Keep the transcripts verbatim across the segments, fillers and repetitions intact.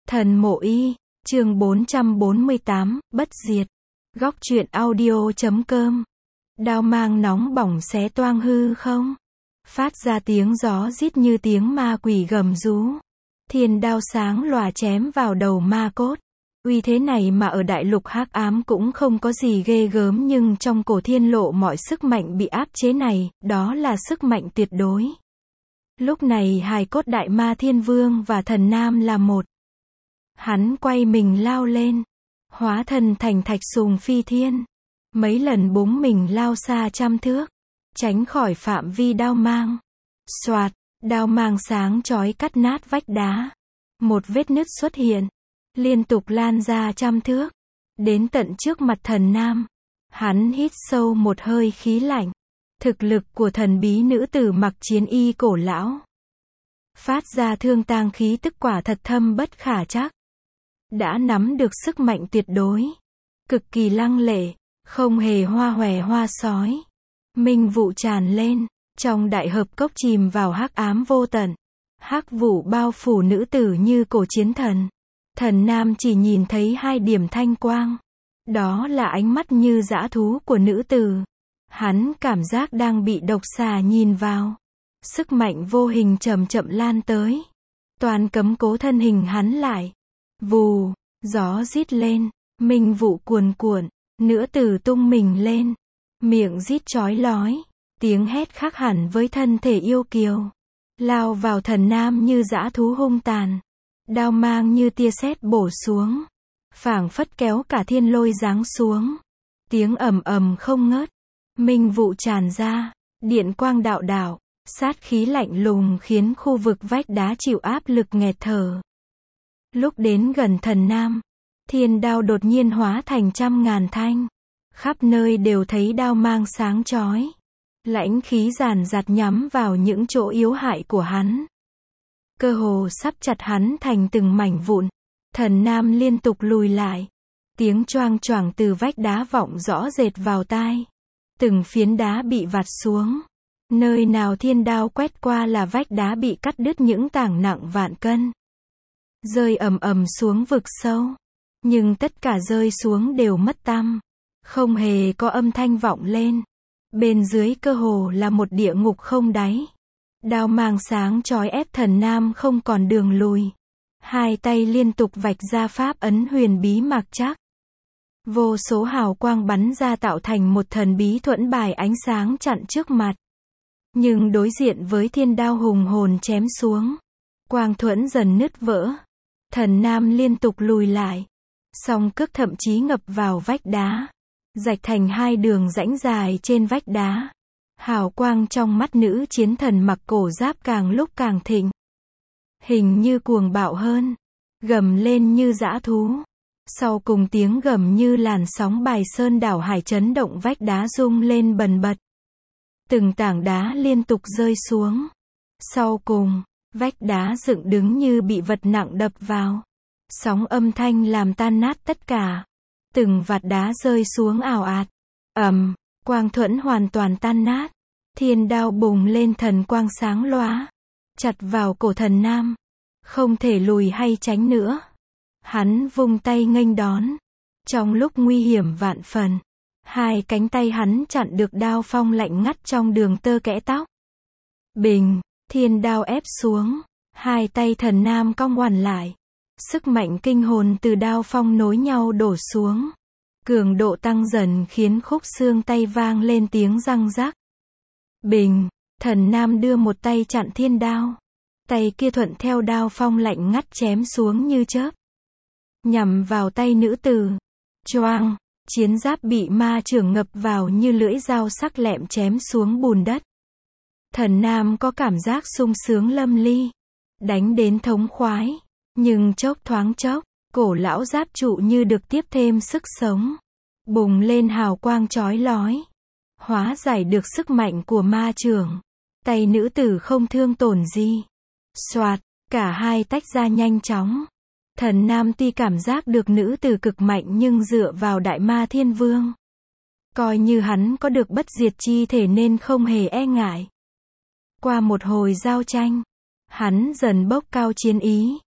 Thần Mộ Y, chương bốn trăm bốn mươi tám, Bất Diệt. Góc truyện audio chấm com. Đao mang nóng bỏng xé toang hư không. Phát ra tiếng gió rít như tiếng ma quỷ gầm rú. Thiên đao sáng lòa chém vào đầu ma cốt. Uy thế này mà ở đại lục hắc ám cũng không có gì ghê gớm, nhưng trong cổ thiên lộ mọi sức mạnh bị áp chế này, đó là sức mạnh tuyệt đối. Lúc này hài cốt đại ma thiên vương và thần nam là một. Hắn quay mình lao lên, hóa thân thành thạch sùng phi thiên. Mấy lần búng mình lao xa trăm thước, tránh khỏi phạm vi đao mang. Soạt, đao mang sáng chói cắt nát vách đá. Một vết nứt xuất hiện, liên tục lan ra trăm thước, đến tận trước mặt thần nam. Hắn hít sâu một hơi khí lạnh. Thực lực của thần bí nữ tử mặc chiến y cổ lão, phát ra thương tang khí tức quả thật thâm bất khả trắc. Đã nắm được sức mạnh tuyệt đối, cực kỳ lăng lệ, không hề hoa hòe hoa sói. Minh vụ tràn lên, trong đại hợp cốc chìm vào hắc ám vô tận. Hắc vụ bao phủ nữ tử như cổ chiến thần. Thần nam chỉ nhìn thấy hai điểm thanh quang. Đó là ánh mắt như dã thú của nữ tử. Hắn cảm giác đang bị độc xà nhìn vào. Sức mạnh vô hình chậm chậm lan tới. Toàn cấm cố thân hình hắn lại. Vù, gió rít lên, minh vụ cuồn cuộn, nữ tử tung mình lên, miệng rít chói lói, tiếng hét khác hẳn với thân thể yêu kiều, lao vào thần nam như dã thú hung tàn, đao mang như tia sét bổ xuống, phảng phất kéo cả thiên lôi giáng xuống, tiếng ầm ầm không ngớt, minh vụ tràn ra, điện quang đạo đạo, sát khí lạnh lùng khiến khu vực vách đá chịu áp lực nghẹt thở. Lúc đến gần thần nam, thiên đao đột nhiên hóa thành trăm ngàn thanh. Khắp nơi đều thấy đao mang sáng chói. Lãnh khí giàn giặt nhắm vào những chỗ yếu hại của hắn. Cơ hồ sắp chặt hắn thành từng mảnh vụn. Thần nam liên tục lùi lại. Tiếng choang choảng từ vách đá vọng rõ rệt vào tai. Từng phiến đá bị vặt xuống. Nơi nào thiên đao quét qua là vách đá bị cắt đứt những tảng nặng vạn cân. Rơi ầm ầm xuống vực sâu. Nhưng tất cả rơi xuống đều mất tăm. Không hề có âm thanh vọng lên. Bên dưới cơ hồ là một địa ngục không đáy. Đao mang sáng chói ép thần nam không còn đường lùi. Hai tay liên tục vạch ra pháp ấn huyền bí mạc chắc. Vô số hào quang bắn ra tạo thành một thần bí thuẫn bài ánh sáng chặn trước mặt. Nhưng đối diện với thiên đao hùng hồn chém xuống, quang thuẫn dần nứt vỡ. Thần nam liên tục lùi lại. Song cước thậm chí ngập vào vách đá. Rạch thành hai đường rãnh dài trên vách đá. Hào quang trong mắt nữ chiến thần mặc cổ giáp càng lúc càng thịnh. Hình như cuồng bạo hơn. Gầm lên như dã thú. Sau cùng tiếng gầm như làn sóng bài sơn đảo hải chấn động vách đá rung lên bần bật. Từng tảng đá liên tục rơi xuống. Sau cùng, vách đá dựng đứng như bị vật nặng đập vào. Sóng âm thanh làm tan nát tất cả. Từng vạt đá rơi xuống ào ạt. Ầm, quang thuẫn hoàn toàn tan nát. Thiên đao bùng lên thần quang sáng lóa. Chặt vào cổ thần nam. Không thể lùi hay tránh nữa. Hắn vung tay nghênh đón. Trong lúc nguy hiểm vạn phần, hai cánh tay hắn chặn được đao phong lạnh ngắt trong đường tơ kẽ tóc. Bình, thiên đao ép xuống. Hai tay thần nam cong ngoằn lại. Sức mạnh kinh hồn từ đao phong nối nhau đổ xuống. Cường độ tăng dần khiến khúc xương tay vang lên tiếng răng rắc. Bình, thần nam đưa một tay chặn thiên đao. Tay kia thuận theo đao phong lạnh ngắt chém xuống như chớp. Nhằm vào tay nữ tử. Choang, chiến giáp bị ma chưởng ngập vào như lưỡi dao sắc lẹm chém xuống bùn đất. Thần nam có cảm giác sung sướng lâm ly. Đánh đến thống khoái. Nhưng chốc thoáng chốc, cổ lão giáp trụ như được tiếp thêm sức sống. Bùng lên hào quang chói lói. Hóa giải được sức mạnh của ma chưởng. Tay nữ tử không thương tổn gì. Soạt, cả hai tách ra nhanh chóng. Thần nam tuy cảm giác được nữ tử cực mạnh nhưng dựa vào đại ma thiên vương. Coi như hắn có được bất diệt chi thể nên không hề e ngại. Qua một hồi giao tranh, hắn dần bốc cao chiến ý.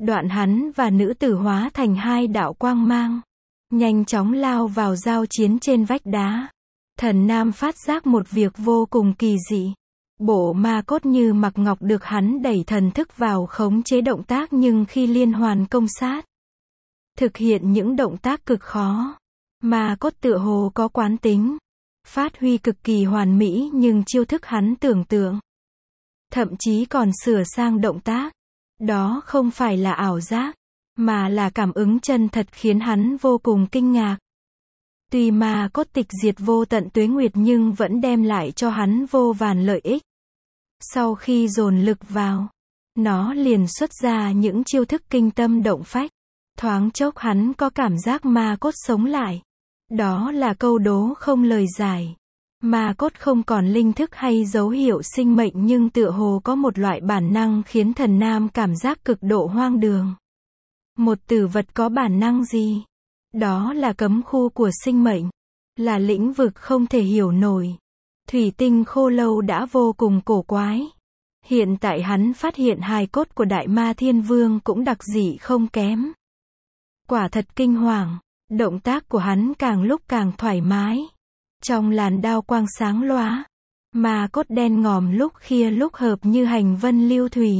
Đoạn hắn và nữ tử hóa thành hai đạo quang mang, nhanh chóng lao vào giao chiến trên vách đá. Thần Nam phát giác một việc vô cùng kỳ dị. Bộ ma cốt như mặc ngọc được hắn đẩy thần thức vào khống chế động tác, nhưng khi liên hoàn công sát, thực hiện những động tác cực khó. Ma cốt tựa hồ có quán tính, phát huy cực kỳ hoàn mỹ, nhưng chiêu thức hắn tưởng tượng, thậm chí còn sửa sang động tác. Đó không phải là ảo giác, mà là cảm ứng chân thật, khiến hắn vô cùng kinh ngạc. Tuy ma cốt tịch diệt vô tận tuế nguyệt nhưng vẫn đem lại cho hắn vô vàn lợi ích. Sau khi dồn lực vào, nó liền xuất ra những chiêu thức kinh tâm động phách. Thoáng chốc hắn có cảm giác ma cốt sống lại. Đó là câu đố không lời giải. Ma cốt không còn linh thức hay dấu hiệu sinh mệnh, nhưng tựa hồ có một loại bản năng khiến Thần Nam cảm giác cực độ hoang đường. Một tử vật có bản năng gì? Đó là cấm khu của sinh mệnh, là lĩnh vực không thể hiểu nổi. Thủy tinh khô lâu đã vô cùng cổ quái. Hiện tại hắn phát hiện hài cốt của Đại Ma Thiên Vương cũng đặc dị không kém. Quả thật kinh hoàng, động tác của hắn càng lúc càng thoải mái. Trong làn đao quang sáng lóa, ma cốt đen ngòm lúc khia lúc hợp như hành vân lưu thủy.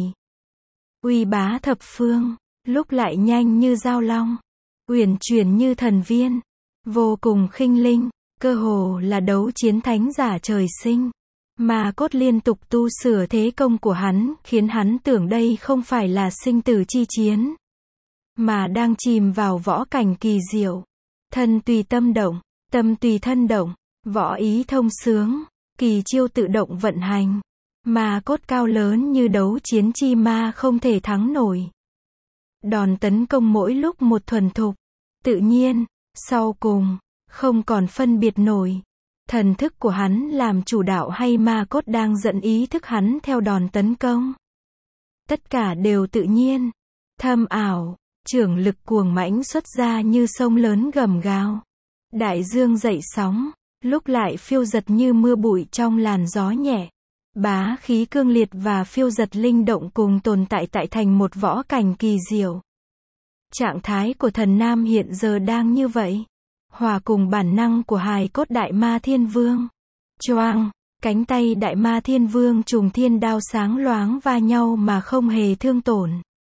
Uy bá thập phương, lúc lại nhanh như dao long, uyển chuyển như thần viên, vô cùng khinh linh, cơ hồ là đấu chiến thánh giả trời sinh. Ma cốt liên tục tu sửa thế công của hắn, khiến hắn tưởng đây không phải là sinh tử chi chiến, mà đang chìm vào võ cảnh kỳ diệu. Thân tùy tâm động, tâm tùy thân động, võ ý thông sướng, kỳ chiêu tự động vận hành. Ma cốt cao lớn như đấu chiến chi ma không thể thắng nổi. Đòn tấn công mỗi lúc một thuần thục, tự nhiên, sau cùng, không còn phân biệt nổi. Thần thức của hắn làm chủ đạo hay ma cốt đang dẫn ý thức hắn theo đòn tấn công. Tất cả đều tự nhiên, thâm ảo, trưởng lực cuồng mãnh xuất ra như sông lớn gầm gào. Đại dương dậy sóng, lúc lại phiêu dật như mưa bụi trong làn gió nhẹ. Bá khí cương liệt và phiêu dật linh động cùng tồn tại tại thành một võ cảnh kỳ diệu. Trạng thái của Thần Nam hiện giờ đang như vậy, hòa cùng bản năng của hài cốt Đại Ma Thiên Vương. Choang, cánh tay Đại Ma Thiên Vương trùng thiên đao sáng loáng va nhau mà không hề thương tổn.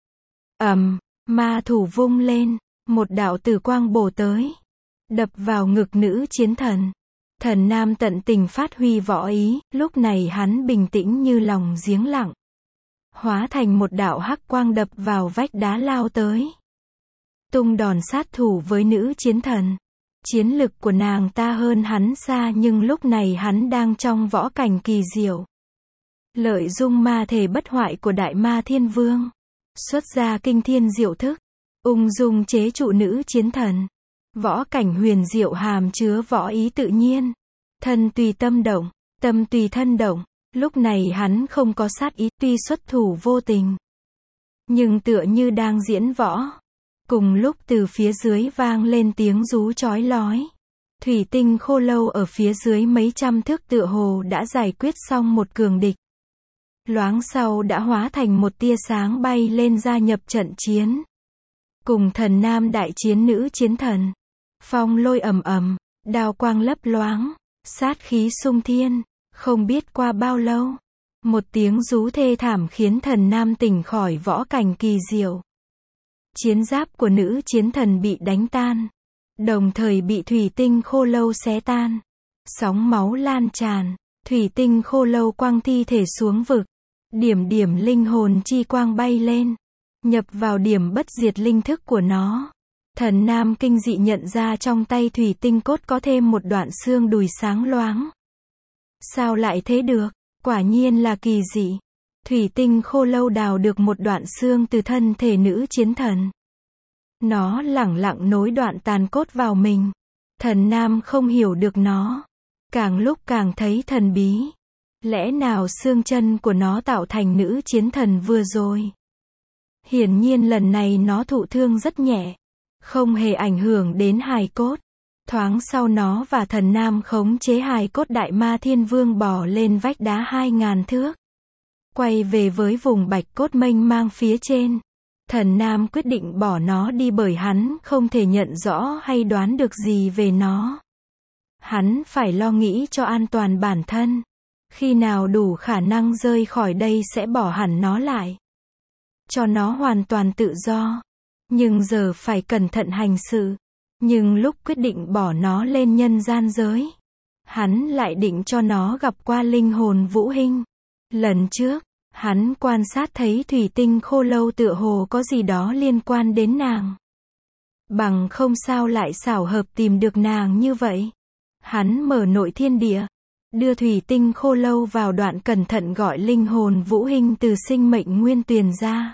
Ầm, ma thủ vung lên, một đạo tử quang bổ tới, đập vào ngực nữ chiến thần. Thần Nam tận tình phát huy võ ý, lúc này hắn bình tĩnh như lòng giếng lặng, hóa thành một đạo hắc quang đập vào vách đá lao tới, tung đòn sát thủ với nữ chiến thần. Chiến lực của nàng ta hơn hắn xa, nhưng lúc này hắn đang trong võ cảnh kỳ diệu. Lợi dụng ma thể bất hoại của Đại Ma Thiên Vương, xuất ra kinh thiên diệu thức, ung dung chế trụ nữ chiến thần. Võ cảnh huyền diệu hàm chứa võ ý tự nhiên, thân tùy tâm động, tâm tùy thân động. Lúc này hắn không có sát ý, tuy xuất thủ vô tình, nhưng tựa như đang diễn võ. Cùng lúc từ phía dưới vang lên tiếng rú chói lói. Thủy tinh khô lâu ở phía dưới mấy trăm thước tựa hồ đã giải quyết xong một cường địch. Loáng sau đã hóa thành một tia sáng bay lên gia nhập trận chiến. Cùng Thần Nam đại chiến nữ chiến thần. Phong lôi ầm ầm, đao quang lấp loáng, sát khí sung thiên. Không biết qua bao lâu, một tiếng rú thê thảm khiến Thần Nam tỉnh khỏi võ cảnh kỳ diệu. Chiến giáp của nữ chiến thần bị đánh tan, đồng thời bị thủy tinh khô lâu xé tan. Sóng máu lan tràn, thủy tinh khô lâu quăng thi thể xuống vực. Điểm điểm linh hồn chi quang bay lên, nhập vào điểm bất diệt linh thức của nó. Thần Nam kinh dị nhận ra trong tay thủy tinh cốt có thêm một đoạn xương đùi sáng loáng. Sao lại thế được? Quả nhiên là kỳ dị. Thủy tinh khô lâu đào được một đoạn xương từ thân thể nữ chiến thần. Nó lẳng lặng nối đoạn tàn cốt vào mình. Thần Nam không hiểu được nó, càng lúc càng thấy thần bí. Lẽ nào xương chân của nó tạo thành nữ chiến thần vừa rồi? Hiển nhiên lần này nó thụ thương rất nhẹ, không hề ảnh hưởng đến hài cốt. Thoáng sau nó và Thần Nam khống chế hài cốt Đại Ma Thiên Vương bò lên vách đá hai ngàn thước, quay về với vùng bạch cốt mênh mang phía trên. Thần Nam quyết định bỏ nó đi bởi hắn không thể nhận rõ hay đoán được gì về nó. Hắn phải lo nghĩ cho an toàn bản thân. Khi nào đủ khả năng rời khỏi đây sẽ bỏ hẳn nó lại. Cho nó hoàn toàn tự do. Nhưng giờ phải cẩn thận hành sự. Nhưng lúc quyết định bỏ nó lên nhân gian giới, hắn lại định cho nó gặp qua linh hồn Vũ Hinh. Lần trước, hắn quan sát thấy thủy tinh khô lâu tựa hồ có gì đó liên quan đến nàng. Bằng không sao lại xảo hợp tìm được nàng như vậy. Hắn mở nội thiên địa, đưa thủy tinh khô lâu vào đoạn cẩn thận gọi linh hồn Vũ Hinh từ sinh mệnh nguyên tuyền ra.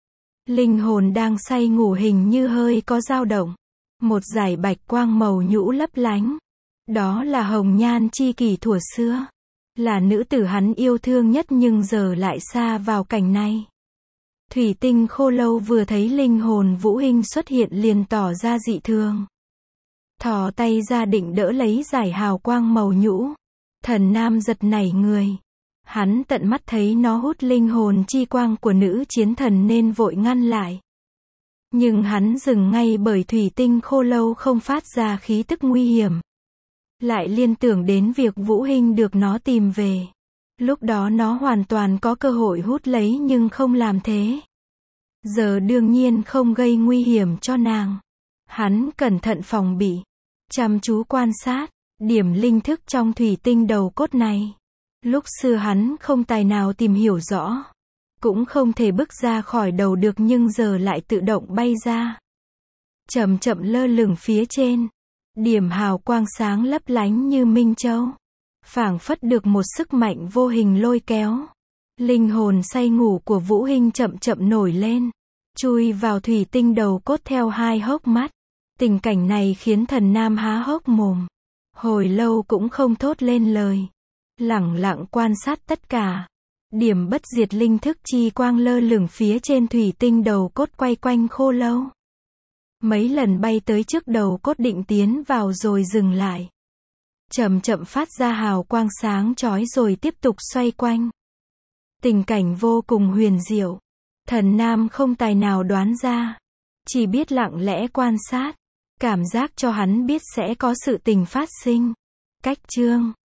Linh hồn đang say ngủ hình như hơi có dao động. Một dải bạch quang màu nhũ lấp lánh. Đó là Hồng Nhan chi kỷ thuở xưa. Là nữ tử hắn yêu thương nhất nhưng giờ lại xa vào cảnh này. Thủy tinh khô lâu vừa thấy linh hồn Vũ Hinh xuất hiện liền tỏ ra dị thường. Thò tay ra định đỡ lấy dải hào quang màu nhũ. Thần Nam giật nảy người. Hắn tận mắt thấy nó hút linh hồn chi quang của nữ chiến thần nên vội ngăn lại. Nhưng hắn dừng ngay bởi thủy tinh khô lâu không phát ra khí tức nguy hiểm. Lại liên tưởng đến việc Vũ Hinh được nó tìm về. Lúc đó nó hoàn toàn có cơ hội hút lấy nhưng không làm thế. Giờ đương nhiên không gây nguy hiểm cho nàng. Hắn cẩn thận phòng bị. Chăm chú quan sát. Điểm linh thức trong thủy tinh đầu cốt này. Lúc xưa hắn không tài nào tìm hiểu rõ. Cũng không thể bước ra khỏi đầu được nhưng giờ lại tự động bay ra. Chậm chậm lơ lửng phía trên. Điểm hào quang sáng lấp lánh như minh châu. Phảng phất được một sức mạnh vô hình lôi kéo. Linh hồn say ngủ của Vũ Hinh chậm chậm nổi lên. Chui vào thủy tinh đầu cốt theo hai hốc mắt. Tình cảnh này khiến Thần Nam há hốc mồm. Hồi lâu cũng không thốt lên lời. Lẳng lặng quan sát tất cả. Điểm bất diệt linh thức chi quang lơ lửng phía trên thủy tinh đầu cốt quay quanh khô lâu. Mấy lần bay tới trước đầu cốt định tiến vào rồi dừng lại. Chậm chậm phát ra hào quang sáng chói rồi tiếp tục xoay quanh. Tình cảnh vô cùng huyền diệu. Thần Nam không tài nào đoán ra. Chỉ biết lặng lẽ quan sát. Cảm giác cho hắn biết sẽ có sự tình phát sinh. Cách chương